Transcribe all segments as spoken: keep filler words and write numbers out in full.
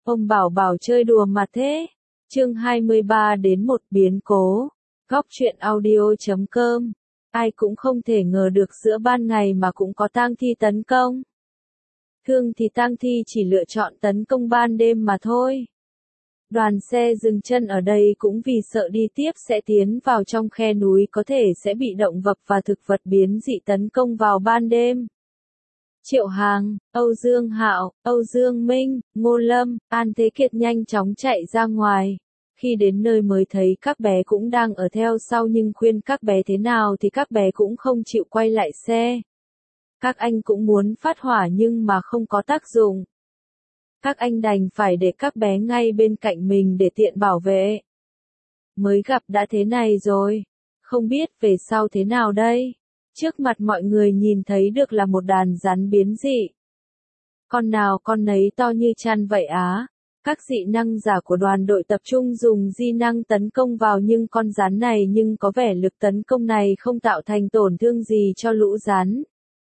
Ông bảo bảo chơi đùa mà thế. Chương hai mươi ba đến một biến cố. Góc truyện audio chấm com. Ai cũng không thể ngờ được giữa ban ngày mà cũng có tang thi tấn công. Thường thì tang thi chỉ lựa chọn tấn công ban đêm mà thôi. Đoàn xe dừng chân ở đây cũng vì sợ đi tiếp sẽ tiến vào trong khe núi có thể sẽ bị động vật và thực vật biến dị tấn công vào ban đêm. Triệu Hàng, Âu Dương Hạo, Âu Dương Minh, Ngô Lâm, An Thế Kiệt nhanh chóng chạy ra ngoài. Khi đến nơi mới thấy các bé cũng đang ở theo sau nhưng khuyên các bé thế nào thì các bé cũng không chịu quay lại xe. Các anh cũng muốn phát hỏa nhưng mà không có tác dụng. Các anh đành phải để các bé ngay bên cạnh mình để tiện bảo vệ. Mới gặp đã thế này rồi, không biết về sau thế nào đây. Trước mặt mọi người nhìn thấy được là một đàn rắn biến dị. Con nào con nấy to như chăn vậy á. Các dị năng giả của đoàn đội tập trung dùng di năng tấn công vào nhưng con rắn này nhưng có vẻ lực tấn công này không tạo thành tổn thương gì cho lũ rắn.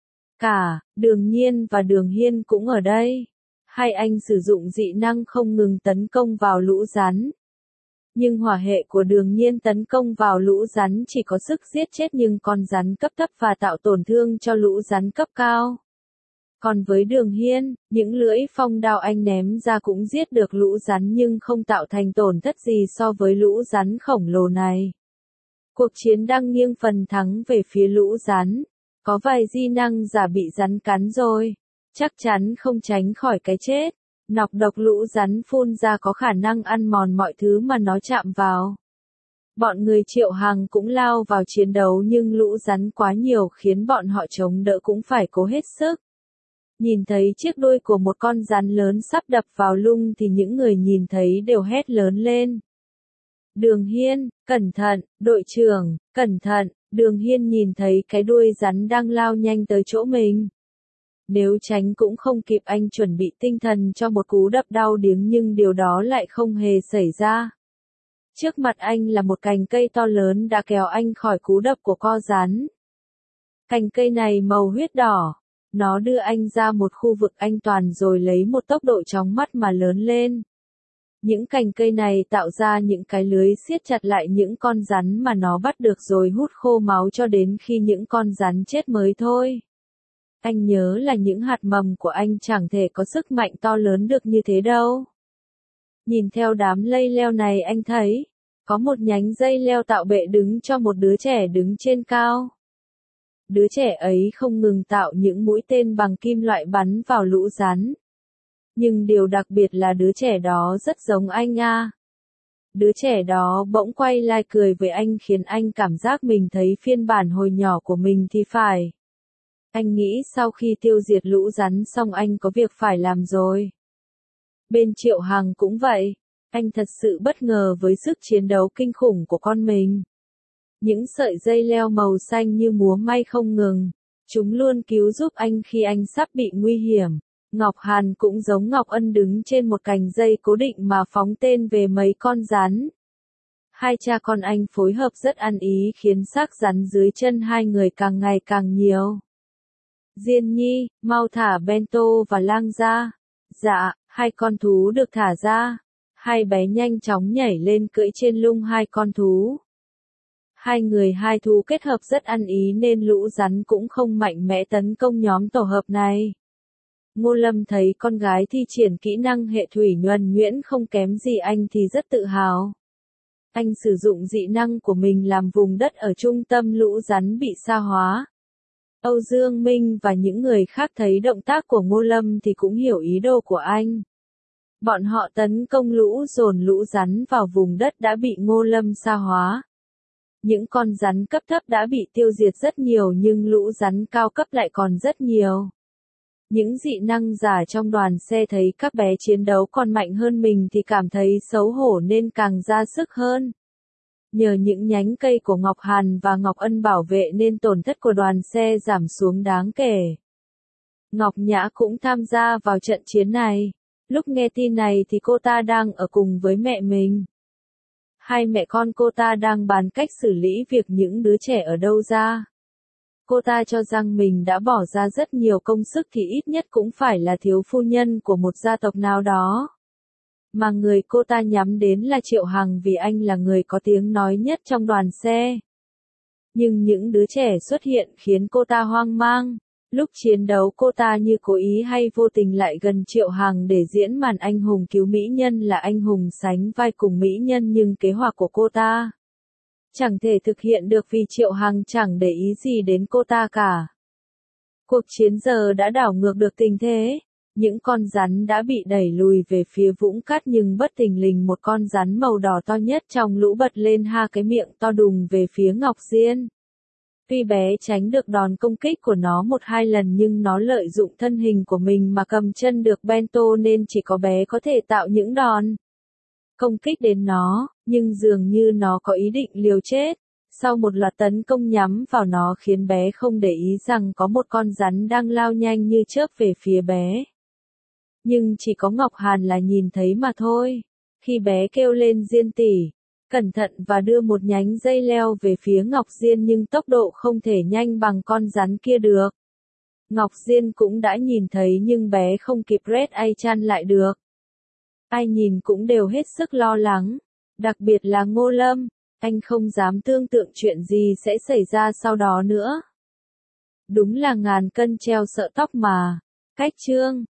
Cả, Đường Nhiên và Đường Hiên cũng ở đây. Hai anh sử dụng dị năng không ngừng tấn công vào lũ rắn. Nhưng hỏa hệ của Đường Nhiên tấn công vào lũ rắn chỉ có sức giết chết nhưng con rắn cấp thấp và tạo tổn thương cho lũ rắn cấp cao. Còn với Đường Hiên, những lưỡi phong đao anh ném ra cũng giết được lũ rắn nhưng không tạo thành tổn thất gì so với lũ rắn khổng lồ này. Cuộc chiến đang nghiêng phần thắng về phía lũ rắn. Có vài di năng giả bị rắn cắn rồi. Chắc chắn không tránh khỏi cái chết. Nọc độc lũ rắn phun ra có khả năng ăn mòn mọi thứ mà nó chạm vào. Bọn người Triệu Hàng cũng lao vào chiến đấu nhưng lũ rắn quá nhiều khiến bọn họ chống đỡ cũng phải cố hết sức. Nhìn thấy chiếc đuôi của một con rắn lớn sắp đập vào lung thì những người nhìn thấy đều hét lớn lên. Đường Hiên, cẩn thận, đội trưởng, cẩn thận, Đường Hiên nhìn thấy cái đuôi rắn đang lao nhanh tới chỗ mình. Nếu tránh cũng không kịp anh chuẩn bị tinh thần cho một cú đập đau điếng nhưng điều đó lại không hề xảy ra. Trước mặt anh là một cành cây to lớn đã kéo anh khỏi cú đập của con rắn. Cành cây này màu huyết đỏ. Nó đưa anh ra một khu vực an toàn rồi lấy một tốc độ chóng mắt mà lớn lên. Những cành cây này tạo ra những cái lưới siết chặt lại những con rắn mà nó bắt được rồi hút khô máu cho đến khi những con rắn chết mới thôi. Anh nhớ là những hạt mầm của anh chẳng thể có sức mạnh to lớn được như thế đâu. Nhìn theo đám lây leo này anh thấy, có một nhánh dây leo tạo bệ đứng cho một đứa trẻ đứng trên cao. Đứa trẻ ấy không ngừng tạo những mũi tên bằng kim loại bắn vào lũ rắn. Nhưng điều đặc biệt là đứa trẻ đó rất giống anh à. Đứa trẻ đó bỗng quay lại cười với anh khiến anh cảm giác mình thấy phiên bản hồi nhỏ của mình thì phải. Anh nghĩ sau khi tiêu diệt lũ rắn xong anh có việc phải làm rồi. Bên Triệu Hàng cũng vậy. Anh thật sự bất ngờ với sức chiến đấu kinh khủng của con mình. Những sợi dây leo màu xanh như múa may không ngừng. Chúng luôn cứu giúp anh khi anh sắp bị nguy hiểm. Ngọc Hàn cũng giống Ngọc Ân đứng trên một cành dây cố định mà phóng tên về mấy con rắn. Hai cha con anh phối hợp rất ăn ý khiến xác rắn dưới chân hai người càng ngày càng nhiều. Diên Nhi, mau thả Bento và Lang ra. Dạ, hai con thú được thả ra. Hai bé nhanh chóng nhảy lên cưỡi trên lưng hai con thú. Hai người hai thú kết hợp rất ăn ý nên lũ rắn cũng không mạnh mẽ tấn công nhóm tổ hợp này. Ngô Lâm thấy con gái thi triển kỹ năng hệ thủy nhuần nhuyễn không kém gì anh thì rất tự hào. Anh sử dụng dị năng của mình làm vùng đất ở trung tâm lũ rắn bị sa hóa. Âu Dương Minh và những người khác thấy động tác của Ngô Lâm thì cũng hiểu ý đồ của anh. Bọn họ tấn công lũ dồn lũ rắn vào vùng đất đã bị Ngô Lâm sa hóa. Những con rắn cấp thấp đã bị tiêu diệt rất nhiều nhưng lũ rắn cao cấp lại còn rất nhiều. Những dị năng giả trong đoàn xe thấy các bé chiến đấu còn mạnh hơn mình thì cảm thấy xấu hổ nên càng ra sức hơn. Nhờ những nhánh cây của Ngọc Hàn và Ngọc Ân bảo vệ nên tổn thất của đoàn xe giảm xuống đáng kể. Ngọc Nhã cũng tham gia vào trận chiến này. Lúc nghe tin này thì cô ta đang ở cùng với mẹ mình. Hai mẹ con cô ta đang bàn cách xử lý việc những đứa trẻ ở đâu ra. Cô ta cho rằng mình đã bỏ ra rất nhiều công sức thì ít nhất cũng phải là thiếu phu nhân của một gia tộc nào đó. Mà người cô ta nhắm đến là Triệu Hằng vì anh là người có tiếng nói nhất trong đoàn xe. Nhưng những đứa trẻ xuất hiện khiến cô ta hoang mang. Lúc chiến đấu cô ta như cố ý hay vô tình lại gần Triệu Hằng để diễn màn anh hùng cứu mỹ nhân là anh hùng sánh vai cùng mỹ nhân, nhưng kế hoạch của cô ta chẳng thể thực hiện được vì Triệu Hằng chẳng để ý gì đến cô ta cả. Cuộc chiến giờ đã đảo ngược được tình thế. Những con rắn đã bị đẩy lùi về phía vũng cát, nhưng bất thình lình một con rắn màu đỏ to nhất trong lũ bật lên ha cái miệng to đùng về phía Ngọc Diên. Tuy bé tránh được đòn công kích của nó một hai lần, nhưng nó lợi dụng thân hình của mình mà cầm chân được Bento, nên chỉ có bé có thể tạo những đòn công kích đến nó, nhưng dường như nó có ý định liều chết. Sau một loạt tấn công nhắm vào nó khiến bé không để ý rằng có một con rắn đang lao nhanh như chớp về phía bé. Nhưng chỉ có Ngọc Hàn là nhìn thấy mà thôi. Khi bé kêu lên Diên tỷ, cẩn thận và đưa một nhánh dây leo về phía Ngọc Diên, nhưng tốc độ không thể nhanh bằng con rắn kia được. Ngọc Diên cũng đã nhìn thấy nhưng bé không kịp Red Ai chăn lại được. Ai nhìn cũng đều hết sức lo lắng, đặc biệt là Ngô Lâm, anh không dám tưởng tượng chuyện gì sẽ xảy ra sau đó nữa. Đúng là ngàn cân treo sợ tóc mà. Cách chương